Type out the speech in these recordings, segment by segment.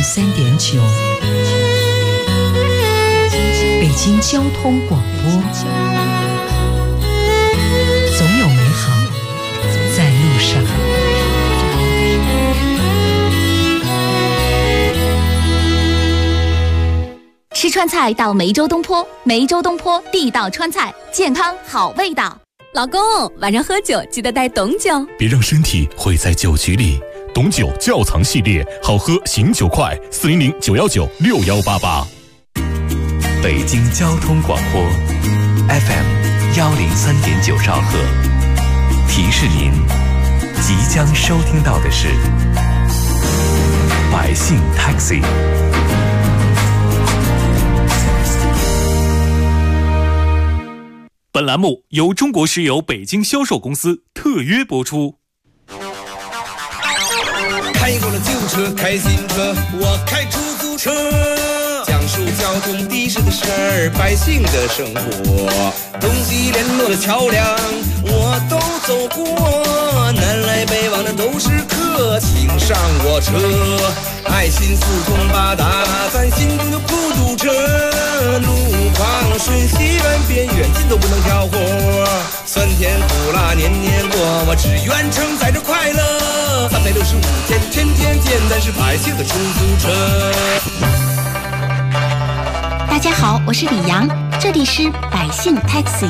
103.9，北京交通广播，总有美好在路上。 吃川菜到梅州东坡，梅州东坡地道川菜，健康好味道。老公，晚上喝酒记得带董酒， 别让身体毁在酒局里。董酒窖藏系列，好喝醒酒快，400-919-6188。 北京交通广播 FM 103.9兆赫，提示您即将收听到的是百姓 Taxi。 本栏目由中国石油北京销售公司特约播出。 开过了旧车，开新车，我开出租车，讲述交通的士的事儿，百姓的生活，东西联络的桥梁我都走过，南来北往的都是客，请上我车，爱心四通八达，咱心中就不堵车，路况顺西远边远近都不能挑活，酸甜苦辣年年过，我只愿承载着快乐，365天天天见，咱是百姓的出租车。 大家好，我是李阳，这里是百姓 Taxi。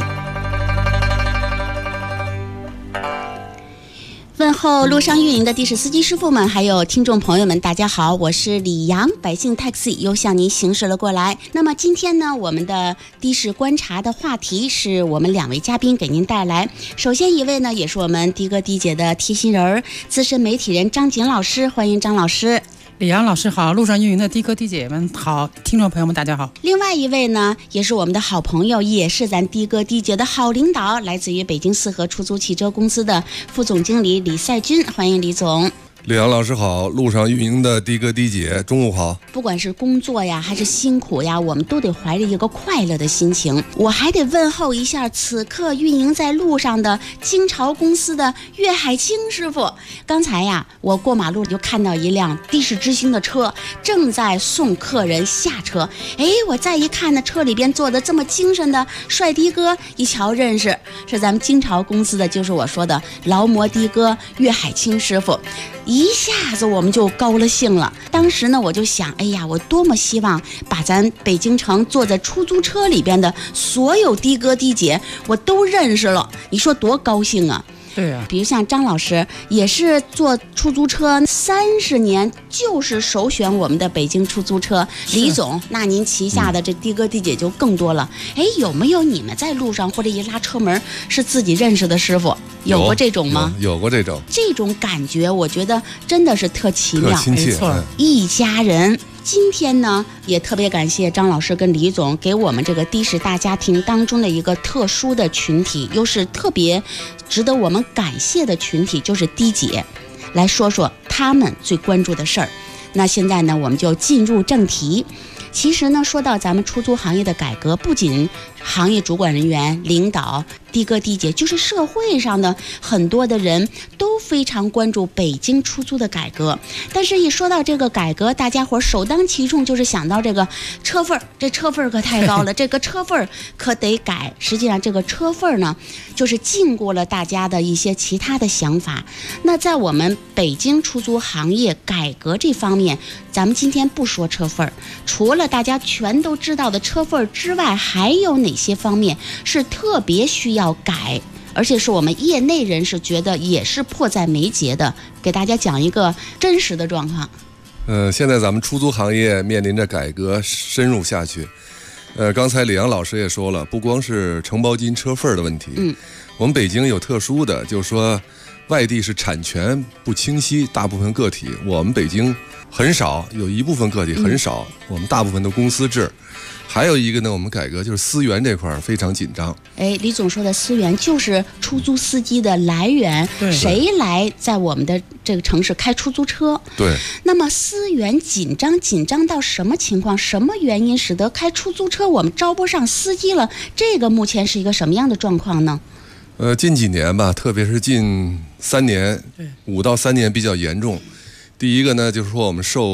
问候路上运营的的士司机师傅们，还有听众朋友们，大家好，我是李阳，百姓 Taxi 又向您行驶了过来。那么今天呢，我们的的士观察的话题是我们2位嘉宾给您带来。首先一位呢，也是我们的哥的姐的贴心人，资深媒体人张景老师，欢迎张老师。 李阳老师好，路上运营的的哥的姐们好，听众朋友们大家好。 另外一位呢，也是我们的好朋友，也是咱的哥的姐的好领导，来自于北京四合出租汽车公司的副总经理李赛军，欢迎李总。 李阳老师好，路上运营的的哥的姐中午好。 不管是工作呀还是辛苦呀，我们都得怀着一个快乐的心情。我还得问候一下此刻运营在路上的京潮公司的岳海清师傅。刚才呀，我过马路就看到一辆的士之星的车正在送客人下车，我再一看呢，车里边坐的这么精神的帅的哥，一瞧认识，是咱们京潮公司的，就是我说的劳模的哥岳海清师傅。一下子我们就高了兴了。当时呢，我就想，我多么希望把咱北京城坐在出租车里边的所有的哥的姐我都认识了，你说多高兴啊。 对呀， 比如像张老师也是坐出租车30年，就是首选我们的北京出租车。李总，那您旗下的这的哥的姐就更多了。有没有你们在路上或者一拉车门是自己认识的师傅？有过这种吗？ 有过这种。 这种感觉，我觉得真的是特奇妙， 特亲切， 没错， 一家人。今天呢，也特别感谢张老师跟李总给我们这个的士大家庭当中的一个特殊的群体，又是特别值得我们感谢的群体，就是的姐，来说说他们最关注的事儿。那现在呢，我们就进入正题。其实呢，说到咱们出租行业的改革，不仅行业主管人员、领导、的哥的姐，就是社会上的很多的人都非常关注北京出租的改革。但是一说到这个改革，大家伙首当其冲就是想到这个车份，这车份可太高了，这个车份可得改。实际上这个车份呢，就是禁过了大家的一些其他的想法。那在我们北京出租行业改革这方面，咱们今天不说车份，除了大家全都知道的车份之外，还有哪些方面是特别需要改，而且是我们业内人士觉得也是迫在眉睫的？给大家讲一个真实的状况。 现在咱们出租行业面临着改革深入下去。刚才李阳老师也说了，不光是承包金车份的问题，我们北京有特殊的，就是说外地是产权不清晰，大部分个体，我们北京很少，有一部分个体很少，我们大部分都公司制。还有一个呢，我们改革就是私源这块非常紧张。 李总说的私源就是出租司机的来源，谁来在我们的这个城市开出租车？ 对。 那么私源紧张到什么情况？什么原因使得开出租车我们招不上司机了？这个目前是一个什么样的状况呢？ 近几年吧，特别是近3年，5到3年比较严重。第一个呢，就是说我们受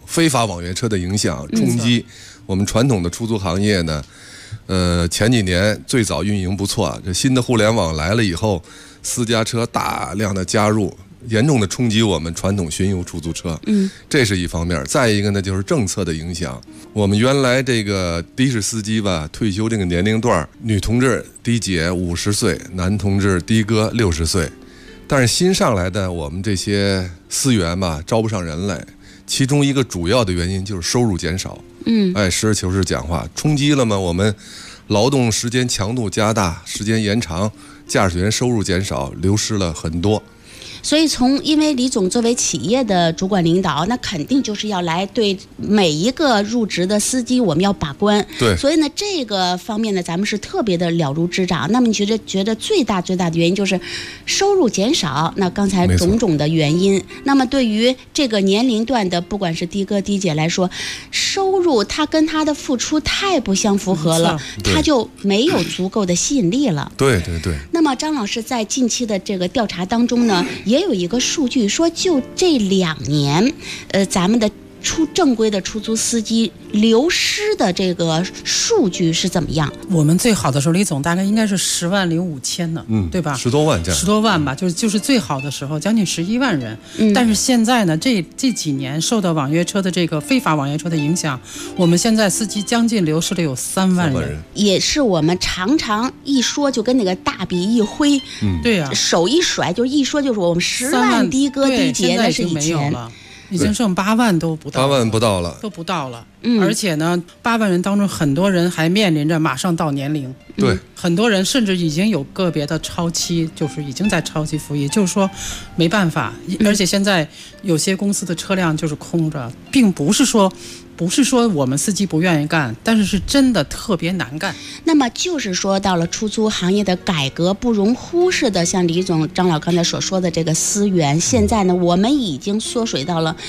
非法网约车的影响冲击，我们传统的出租行业呢，前几年最早运营不错，这新的互联网来了以后，私家车大量的加入，严重的冲击我们传统巡游出租车。这是一方面。再一个呢，就是政策的影响。我们原来这个的士司机吧，退休这个年龄段，女同志的姐50岁，男同志的哥60岁。但是新上来的我们这些司员吧，招不上人来，其中一个主要的原因就是收入减少。实事求是讲话，冲击了吗？我们劳动时间强度加大，时间延长，驾驶员收入减少，流失了很多。 所以因为李总作为企业的主管领导，那肯定就是要来对每一个入职的司机我们要把关。 对， 所以呢这个方面呢咱们是特别的了如指掌。那么你觉得最大的原因就是收入减少，那刚才种种的原因。那么对于这个年龄段的不管是的哥的姐来说，收入他跟他的付出太不相符合了，他就没有足够的吸引力了。 对。 那么张老师在近期的这个调查当中呢，也有一个数据说，就这2年，咱们的正规的出租司机流失的这个数据是怎么样？ 我们最好的时候，李总大概应该是10万零5千呢，对吧 ？10多万这样 ，10多万吧，就是最好的时候，将近11万人。但是现在呢，这几年受到网约车的这个非法网约车的影响，我们现在司机将近流失了有3万人， 也是我们常常一说就跟那个大笔一挥， 对呀， 手一甩就一说就是我们10万的哥的姐，那是以前。 已经剩8万都不到，都不到了。而且呢，8万人当中，很多人还面临着马上到年龄。 对， 很多人甚至已经有个别的超期，就是已经在超期服役，就是说没办法。而且现在有些公司的车辆就是空着，并不是说我们司机不愿意干，但是真的特别难干。 那么就是说到了出租行业的改革，不容忽视的，像李总、张老刚才所说的这个司员，现在呢，我们已经缩水到了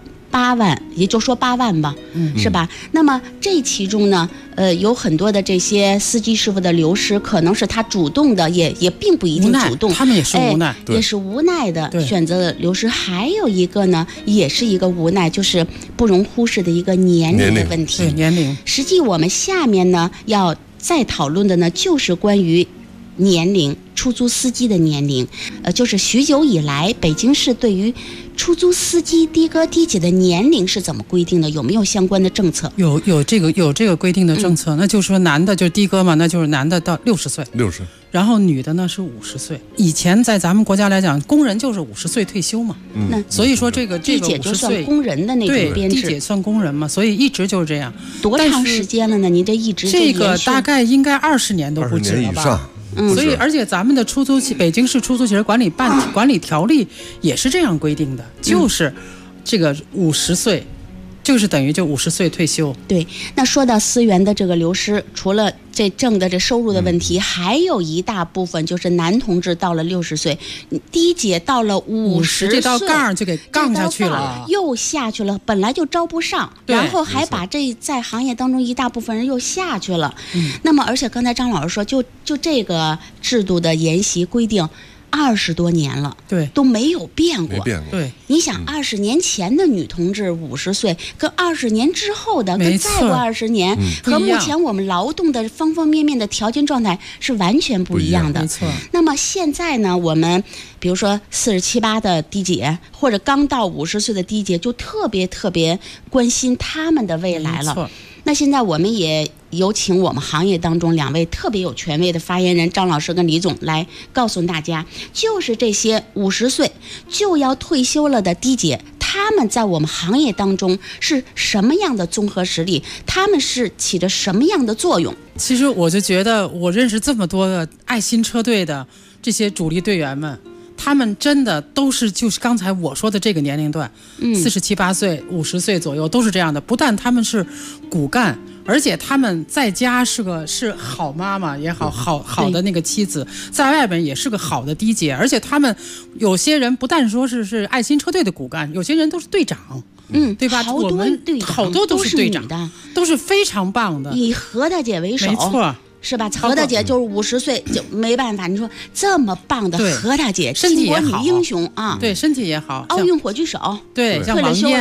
8万，也就说8万吧，是吧？那么这其中呢，有很多的这些司机师傅的流失，可能是他主动的，也并不一定主动， 他们也是无奈， 也是无奈的选择的流失。还有一个呢，也是一个无奈，就是不容忽视的一个年龄的问题。 年龄。 实际我们下面呢要再讨论的呢，就是关于年龄，出租司机的年龄，就是许久以来北京市对于出租司机的哥的姐的年龄是怎么规定的？有没有相关的政策？ 有这个规定的政策，那就是说男的就是的哥嘛，那就是男的到60岁，60，然后女的呢是50岁。以前在咱们国家来讲，工人就是50岁退休嘛，那所以说这个的姐就算工人的那种编制， 的姐算工人嘛，所以一直就是这样。 多长时间了呢？您这一直这个大概应该20年都不止了吧？所以，而且咱们的北京市出租汽车管理条例也是这样规定的，就是这个50岁，就是等于就50岁退休。 对，那说到司员的这个流失，除了这收入的问题，还有一大部分就是男同志到了60岁，的姐到了50岁， 这道杠就给杠下去了， 又下去了，本来就招不上，然后还把这在行业当中一大部分人又下去了。那么，而且刚才张老师说，就这个制度的沿袭规定20多年了， 对， 都没有变过。 对， 你想20年前的女同志50岁，跟20年之后的，跟再过20年，和目前我们劳动的方方面面的条件状态是完全不一样的。 没错。 那么现在呢，我们比如说47、8的的姐，或者刚到50岁的的姐，就特别关心他们的未来了。那现在我们也有请我们行业当中2位特别有权威的发言人张老师跟李总来告诉大家，就是这些50岁就要退休了的的姐，他们在我们行业当中是什么样的综合实力，他们是起着什么样的作用。 其实我就觉得，我认识这么多的爱心车队的这些主力队员们，他们真的都是就是刚才我说的这个年龄段，47、8岁、50岁左右都是这样的。不但他们是骨干，而且他们在家是好妈妈也好，好的那个妻子，在外边也是个好的的姐。而且他们有些人不但说是爱心车队的骨干，有些人都是队长。对吧？ 好多都是队长的，都是非常棒的。 以何大姐为首， 没错。 是吧？何大姐就是50岁就没办法。你说这么棒的何大姐， 身体也好， 巾帼女英雄啊， 对，身体也好， 奥运火炬手， 对，像王艳，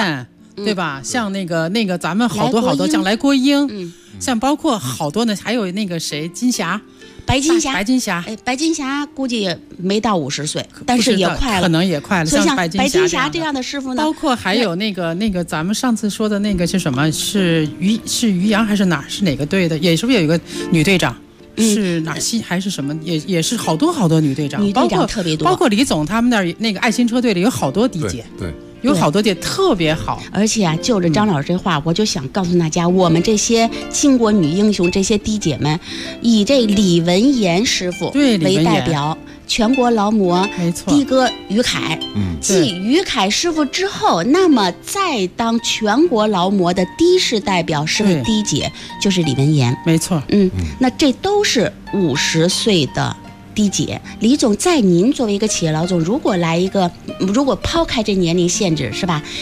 对吧？像那个咱们好多像来国英，像包括好多呢，还有那个谁金霞。 白金霞，白金霞估计也没到50岁，但是也快了， 可能也快了。 所以像白金霞这样的师傅呢， 包括还有那个咱们上次说的那个是什么？是于洋还是哪？是哪个队的？也是不是有一个女队长？是哪西还是什么？也是好多女队长， 女队长特别多， 包括李总他们那个爱心车队里有好多迪姐， 对。 有好多姐特别好， 而且啊，就着张老师这话，我就想告诉大家，我们这些倾国女英雄，这些迪姐们，以这李文言师傅为代表，全国劳模， 没错， 的哥于凯，继于凯师傅之后，那么再当全国劳模的的士代表是位迪姐，就是李文言， 没错， 那这都是50岁的。迪姐，李总，在您作为一个企业老总，如果抛开这年龄限制，是吧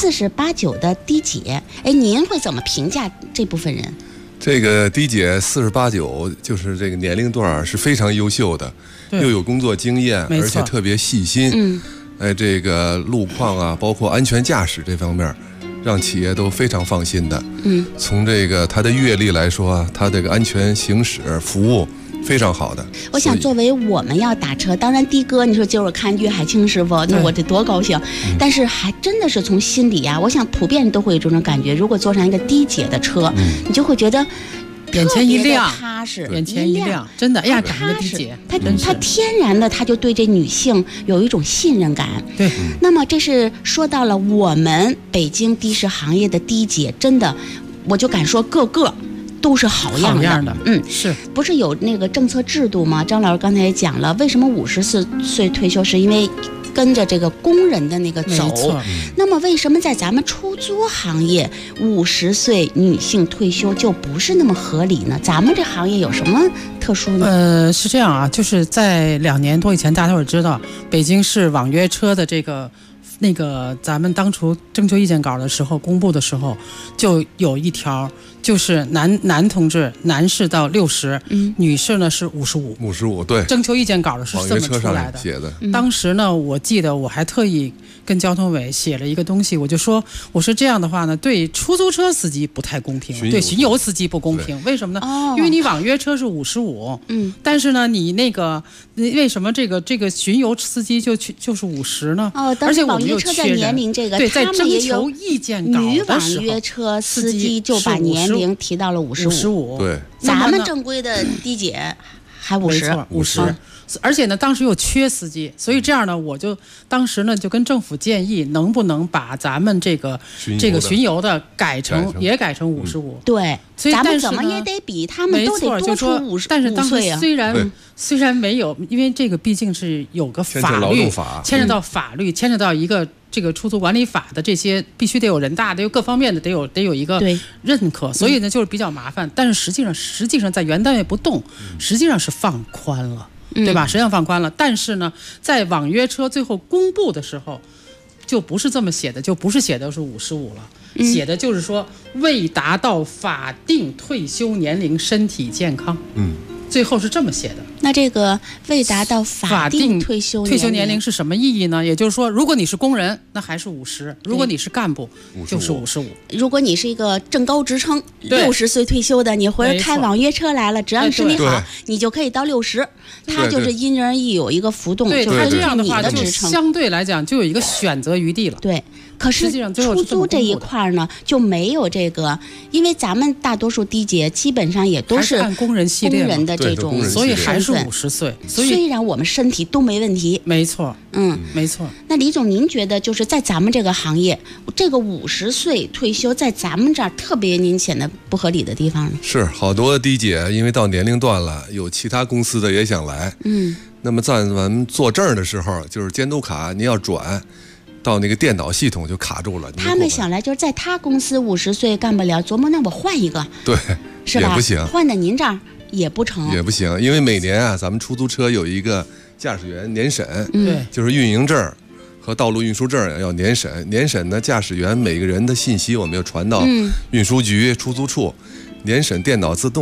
？48、9的迪姐，您会怎么评价这部分人？ 这个迪姐48、9，就是这个年龄段是非常优秀的，又有工作经验，而且特别细心。这个路况啊，包括安全驾驶这方面，让企业都非常放心的。从这个他的阅历来说，他这个安全行驶服务。非常好的。 我想作为我们要打车，当然的哥你说今儿我看岳海清师傅，那我这多高兴。但是还真的是从心里啊，我想普遍都会有这种感觉，如果坐上一个迪姐的车，你就会觉得眼前一亮， 踏实， 眼前一亮，真的，哎呀，感觉迪姐， 他天然的他就对这女性有一种信任感。 对， 那么这是说到了我们北京的士行业的迪姐，真的，我就敢说个个都是好样的。 是不是有那个政策制度吗？张老师刚才也讲了，为什么54岁退休，是因为跟着这个工人的那个走。那么为什么在咱们出租行业50岁女性退休就不是那么合理呢？咱们这行业有什么特殊呢？ 是这样啊，就是在2年多以前，大家伙知道北京市网约车的那个咱们当初征求意见稿的时候公布的时候，就有一条，就是男同志男士到60，女士呢是55， 对。 征求意见稿的是这么出来的。 写的。 当时呢，我记得我还特意跟交通委写了一个东西，我说这样的话呢，对出租车司机不太公平，对巡游司机不公平。为什么呢？因为你网约车是55，但是呢，你为什么这个巡游司机就是50呢？而且我们又车在年龄这个， 对，在征求意见稿女网约车司机就把年龄提到了55。 对， 咱们正规的迪姐还50。 而且呢，当时又缺司机，所以这样呢，我就当时呢就跟政府建议，能不能把咱们这个巡游的改成55？ 对， 所以咱们怎么也得比他们都得多出50岁啊。 但是当时虽然没有，因为这个毕竟是有个法律牵扯到法律，牵扯到一个这个出租管理法的这些，必须得有人大的，有各方面的得有一个认可，所以呢就是比较麻烦。但是实际上在原单位不动，实际上是放宽了。对吧？实际上放宽了，但是呢，在网约车最后公布的时候，就不是这么写的，就不是写的是55了，写的就是说未达到法定退休年龄，身体健康。最后是这么写的。 那这个未达到法定退休年龄是什么意义呢？也就是说，如果你是工人，那还是50；如果你是干部，就是55。 如果你是一个正高职称，60岁退休的，你回来开网约车来了，只要身体好，你就可以到60。它就是因人而异有一个浮动， 对， 就是这样的话， 就相对来讲就有一个选择余地了。 对。可是出租这一块呢就没有这个，因为咱们大多数迪姐基本上也都是按工人系列的这种， 所以还是50岁。所以虽然我们身体都没问题， 没错，没错。 那李总，您觉得就是在咱们这个行业，这个50岁退休，在咱们这儿特别您显得不合理的地方呢？ 是好多迪姐，因为到年龄段了，有其他公司的也想来，那么在咱们做证的时候，就是监督卡您要转。到那个电脑系统就卡住了。 他们想来就是在他公司50岁干不了，琢磨那我换一个， 对， 是吧？ 也不行， 换到您这儿也不成， 也不行，因为每年啊，咱们出租车有一个驾驶员年审， 对， 就是运营证和道路运输证要年审。年审呢，驾驶员每个人的信息我们要传到运输局、出租处，年审电脑自动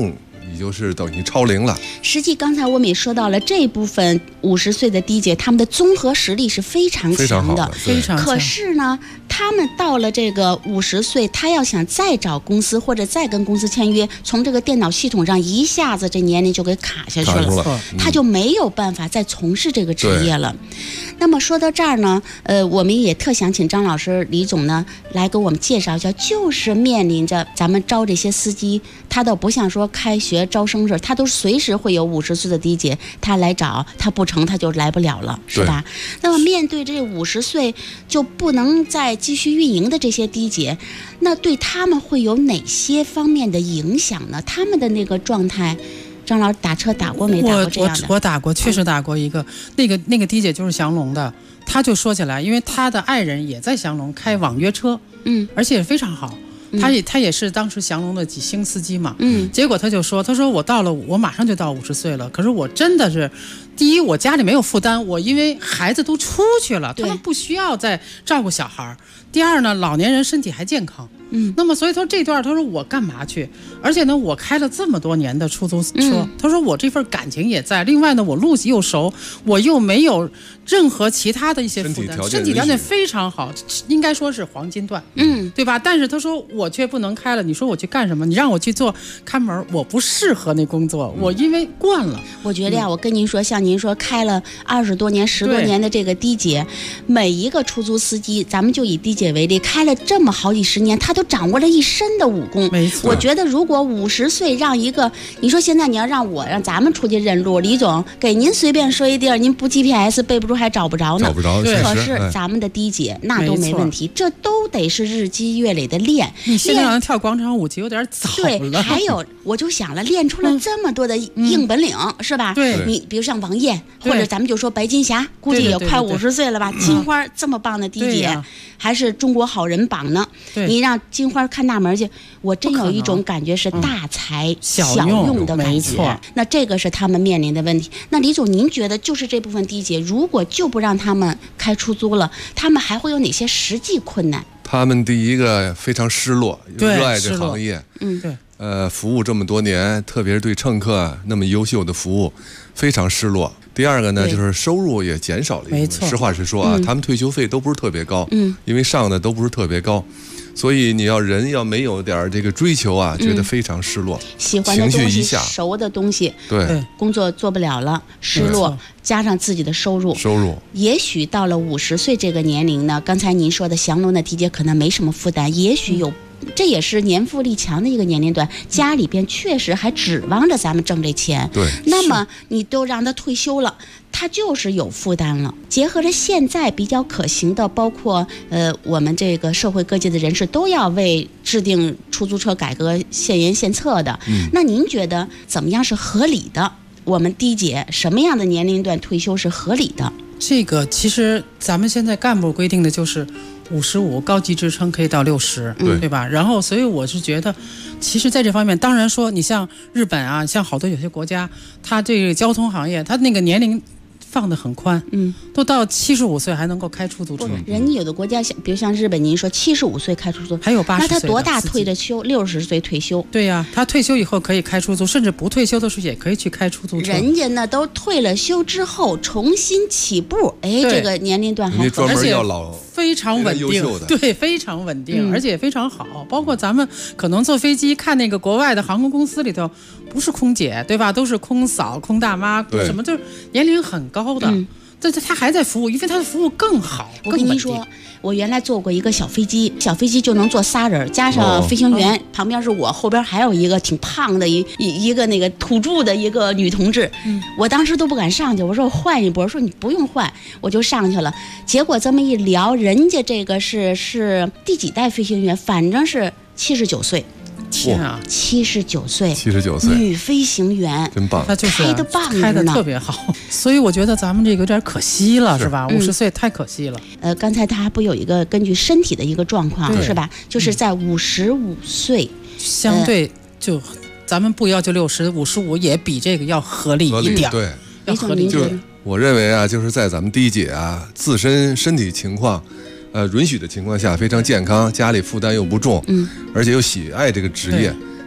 你就是等于超龄了。 实际刚才我们也说到了，这部分50岁的低姐，他们的综合实力是非常强的， 非常强。 可是呢，他们到了这个50岁，他要想再找公司或者再跟公司签约，从这个电脑系统上一下子这年龄就给卡下去了，他就没有办法再从事这个职业了。那么说到这儿呢，我们也特想请张老师、李总呢来给我们介绍一下，就是面临着咱们招这些司机，他倒不像说开学招生似的，他都随时会有50岁的低姐他来找，他不成他就来不了了，是吧？那么面对这50岁就不能再继续运营的这些低姐，那对他们会有哪些方面的影响呢？他们的那个状态，张老师打车打过没？打过这样的？ 我打过，确实打过一个，那个低姐就是祥龙的，他就说起来，因为他的爱人也在祥龙开网约车，而且非常好。他也是当时祥龙的几星司机嘛，结果他说我马上就到50岁了，可是我真的是，第一我家里没有负担，我因为孩子都出去了，他们不需要再照顾小孩，第二呢，老年人身体还健康。那么所以他说这段他说我干嘛去？而且呢，我开了这么多年的出租车，他说我这份感情也在。另外呢，我路又熟，我又没有任何其他的一些负担，身体条件非常好，应该说是黄金段，对吧？但是他说我却不能开了，你说我去干什么？你让我去做看门，我不适合那工作，我因为惯了。 我觉得呀，我跟您说，像您说开了20多年、10多年的这个低姐，每一个出租司机，咱们就以低姐为例，开了这么好几十年，他都掌握了一身的武功。 没错， 我觉得如果50岁让一个，你说现在你要让咱们出去认路，李总给您随便说一地儿，您不 GPS 背不住还找不着呢。 找不着， 可是咱们的低姐那都没问题，这都得是日积月累的练。 你现在让人跳广场舞有点早了。 对，还有我就想了，练出了这么多的硬本领，是吧？ 对， 你比如像王艳，或者咱们就说白金霞，估计也快50岁了吧？金花这么棒的低姐，还是中国好人榜呢。你让金花看大门去，我真有一种感觉是大材小用的感觉。 没错， 那这个是他们面临的问题。那李总，您觉得就是这部分低姐，如果就不让他们开出租了，他们还会有哪些实际困难？ 他们第一个非常失落，热爱这行业，服务这么多年，特别是对乘客那么优秀的服务，非常失落。第二个呢，就是收入也减少了一部分。实话实说啊，他们退休费都不是特别高，因为上的都不是特别高，所以你要没有点这个追求啊，觉得非常失落， 喜欢的东西、熟的东西， 对， 工作做不了了，失落，加上自己的收入，也许到了50岁这个年龄呢，刚才您说的祥龙的低姐可能没什么负担，也许有。这也是年富力强的一个年龄段，家里边确实还指望着咱们挣这钱。 对， 那么你都让他退休了，他就是有负担了。结合着现在比较可行的，包括我们这个社会各界的人士都要为制定出租车改革献言献策的。那您觉得怎么样是合理的？我们低姐什么样的年龄段退休是合理的？ 这个其实咱们现在干部规定的就是55，高级职称可以到60，对吧？然后所以我是觉得，其实在这方面，当然说你像日本啊，像好多有些国家，它这个交通行业，它那个年龄放得很宽，都到75岁还能够开出租车。 人家有的国家比如像日本，您说75岁开出租， 还有80岁， 那他多大退的休？60岁退休。 对呀，他退休以后可以开出租，甚至不退休的时候也可以去开出租车。 人家呢都退了休之后重新起步，这个年龄段还专门要老。 非常稳定，对，非常稳定，而且也非常好。包括咱们可能坐飞机看那个国外的航空公司里头，不是空姐，对吧？都是空嫂、空大妈，什么就是年龄很高的。但他还在服务，因为他的服务更好。 我跟您说，我原来坐过一个小飞机，小飞机就能坐仨人，加上飞行员，旁边是我，后边还有一个挺胖的一个那个土著的一个女同志。我当时都不敢上去，我说我换一波，说你不用换，我就上去了。结果这么一聊，人家这个是第几代飞行员，反正是79岁。 天啊 ，79岁女飞行员， 真棒， 她就是开得棒着呢， 开得特别好。所以我觉得咱们这个有点可惜了，是吧？50岁太可惜了。 刚才他还不有一个根据身体的一个状况，是吧？就是在55岁， 相对就咱们不要求60，55也比这个要合理一点， 对， 要合理一点。 我认为啊，就是在咱们低姐啊自身身体情况。允许的情况下，非常健康，家里负担又不重，而且又喜爱这个职业，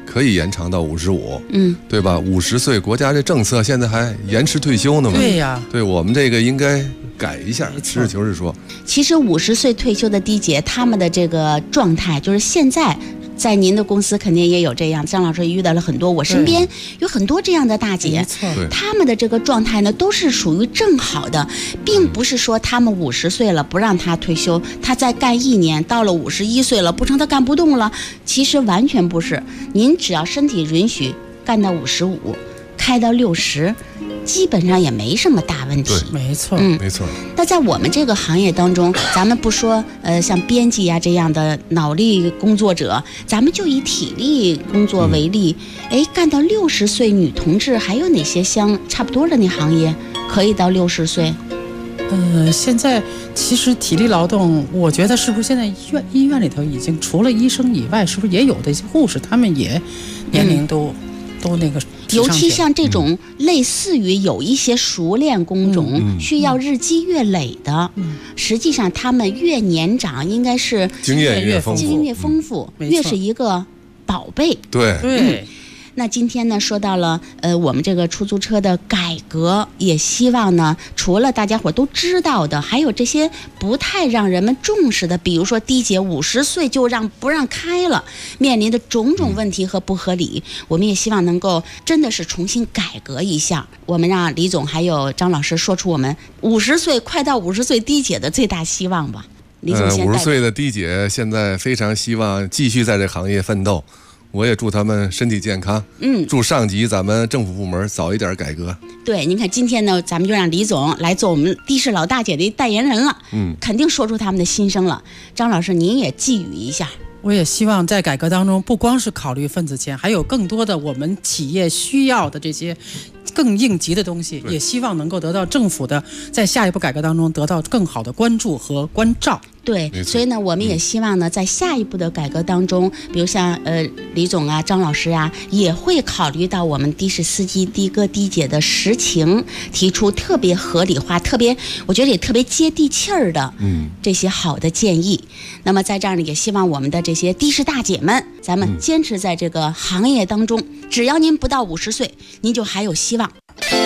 可以延长到55，对吧？50岁，国家这政策现在还延迟退休呢嘛？ 对呀， 对我们这个应该改一下。实事求是说， 其实50岁退休的低姐，他们的这个状态，就是现在在您的公司肯定也有这样。张老师也遇到了很多，我身边有很多这样的大姐，他们的这个状态呢，都是属于正好的，并不是说他们50岁了不让他退休，他再干1年，到了51岁了不成他干不动了。其实完全不是，您只要身体允许，干到55，开到60。基本上也没什么大问题， 没错， 没错。 那在我们这个行业当中，咱们不说像编辑啊这样的脑力工作者，咱们就以体力工作为例，干到60岁女同志还有哪些差不多的那行业可以到60岁？ 现在其实体力劳动，我觉得是不是现在医院里头已经除了医生以外，是不是也有的一些护士，他们也年龄都那个。 尤其像这种类似于有一些熟练工种，需要日积月累的，实际上他们越年长，应该是经验越丰富，越是一个宝贝。 对。 那今天呢，说到了我们这个出租车的改革，也希望呢，除了大家伙都知道的，还有这些不太让人们重视的，比如说低姐50岁就不让开了，面临的种种问题和不合理，我们也希望能够真的是重新改革一下。我们让李总还有张老师说出我们50岁快到50岁低姐的最大希望吧。李总先 50岁的低姐现在非常希望继续在这行业奋斗。我也祝他们身体健康，祝上级咱们政府部门早一点改革。 对，您看今天呢，咱们就让李总来做我们的士老大姐的代言人了，肯定说出他们的心声了。张老师，您也寄语一下。 我也希望在改革当中，不光是考虑份子钱，还有更多的我们企业需要的这些更应急的东西，也希望能够得到政府的在下一步改革当中得到更好的关注和关照。 对，所以呢，我们也希望呢，在下一步的改革当中，比如像李总啊、张老师啊，也会考虑到我们的士司机的哥的姐的实情，提出特别合理化、我觉得也特别接地气儿的这些好的建议。那么在这儿呢，也希望我们的这些的士大姐们，咱们坚持在这个行业当中，只要您不到50岁，您就还有希望。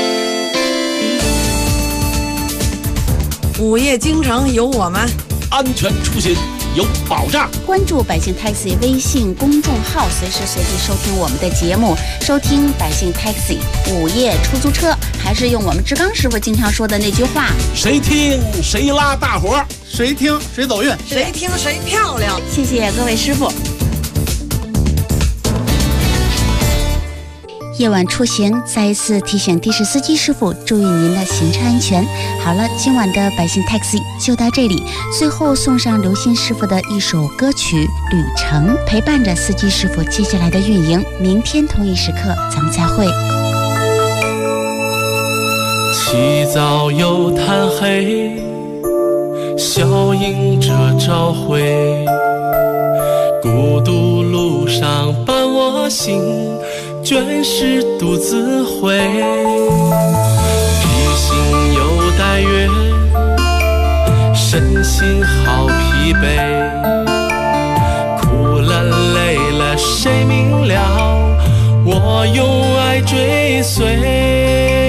午夜京城有我们， 安全出行有保障。 关注百姓 Taxi 微信公众号，随时随地收听我们的节目，收听百姓 Taxi 午夜出租车。还是用我们志刚师傅经常说的那句话： 谁听谁拉大伙， 谁听谁走运， 谁听谁漂亮。 谢谢各位师傅。夜晚出行，再一次提醒的士司机师傅注意您的行车安全。好了，今晚的百姓 Taxi 就到这里，最后送上刘鑫师傅的一首歌曲《旅程》，陪伴着司机师傅接下来的运营。明天同一时刻咱们再会。 起早又贪黑，笑迎着朝晖，孤独路上伴我行，倦时独自回，披星又戴月，身心好疲惫，苦了累了谁明了，我用爱追随。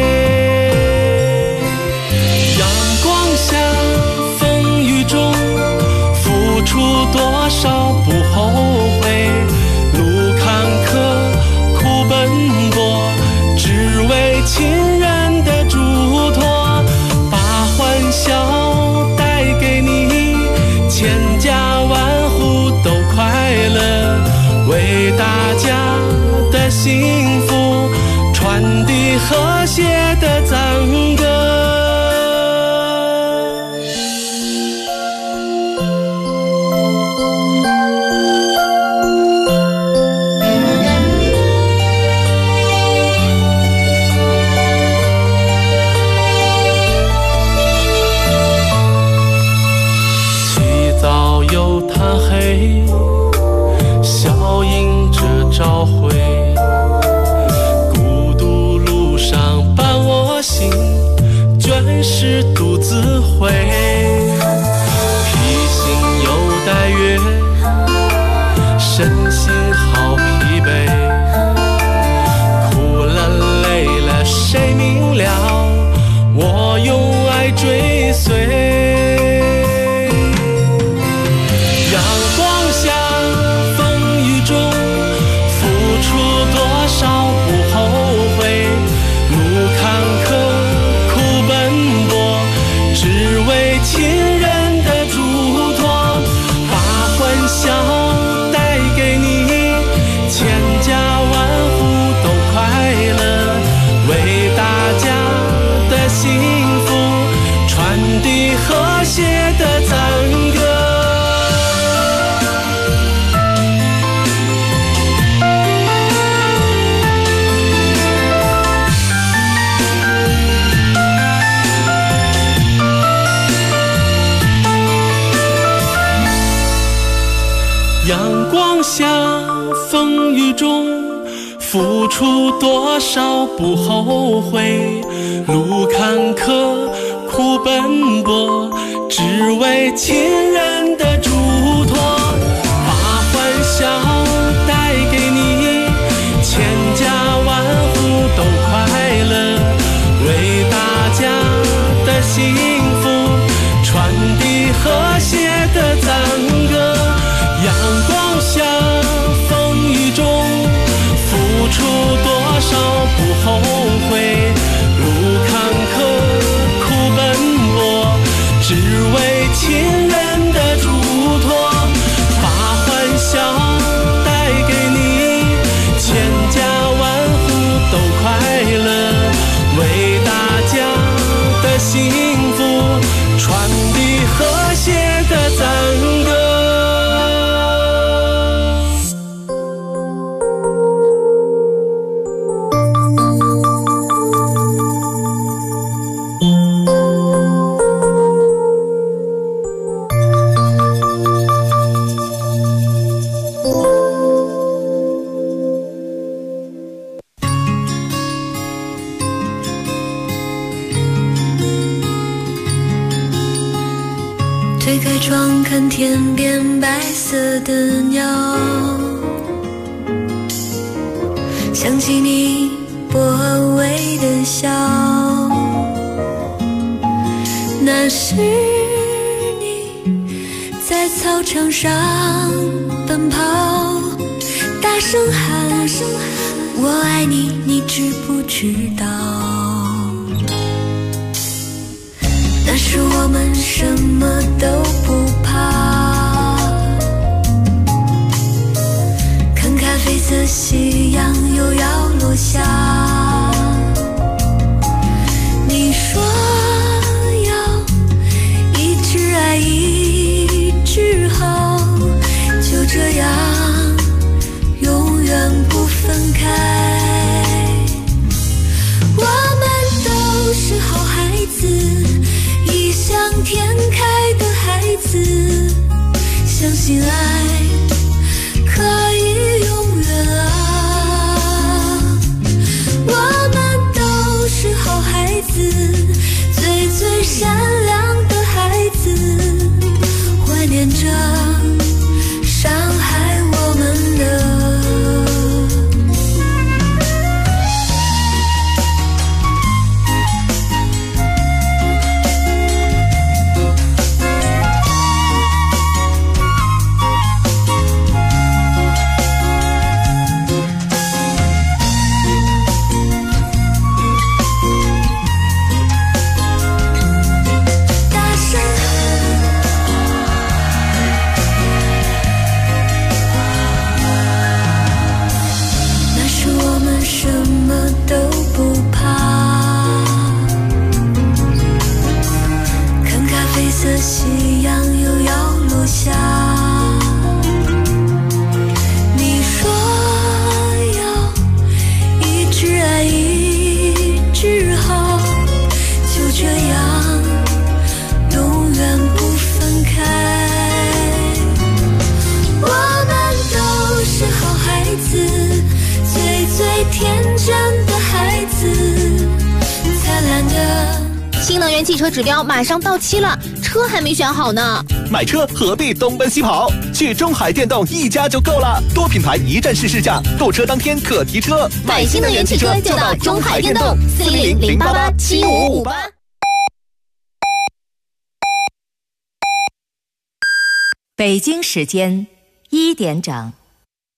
阳光下风雨中，付出多少不后悔，路坎坷苦奔波，只为亲人的嘱托，把欢笑带给你，千家万户都快乐，为大家的幸福传递和谐的赞歌。笑迎着朝晖，孤独路上伴我行，倦时独自回，披星又戴月，身心好疲惫， 亲人的嘱托，把欢笑带给你，千家万户都快乐，为大家的幸福传递和谐的赞歌。阳光下，风雨中，付出多少不后悔。路坎坷，苦奔波，只为亲人的嘱托。把欢笑带给你，千家万户都快乐，为大家的幸福传递和谐的赞歌。阳光下，风雨中，付出多少不后悔。路坎坷，苦奔波，只为亲人的嘱托。把欢笑带给你，千家万户都快乐，为大家的幸福传递和谐的赞歌。 推开窗看天边白色的鸟，想起你薄微的笑，那是你在操场上奔跑，大声喊我爱你，你知不知道？那时我们什么都不怕，看咖啡色夕阳又要落下，你说要一直爱一直好，就这样永远不分开。我们都是好孩子，异想天开的孩子，相信爱可以永远啊。我们都是好孩子，最善良的孩子，怀念着伤害我们的。夕阳又要落下，你说要一直爱一直好，就这样永远不分开。我们都是好孩子，最天真的孩子，灿烂的。 新能源汽车指标马上到期了，车还没选好呢。 买车何必东奔西跑？去中海电动一家就够了，多品牌一站式试驾，购车当天可提车。 买新能源汽车就到中海电动，400-088-7558。 北京时间1点整。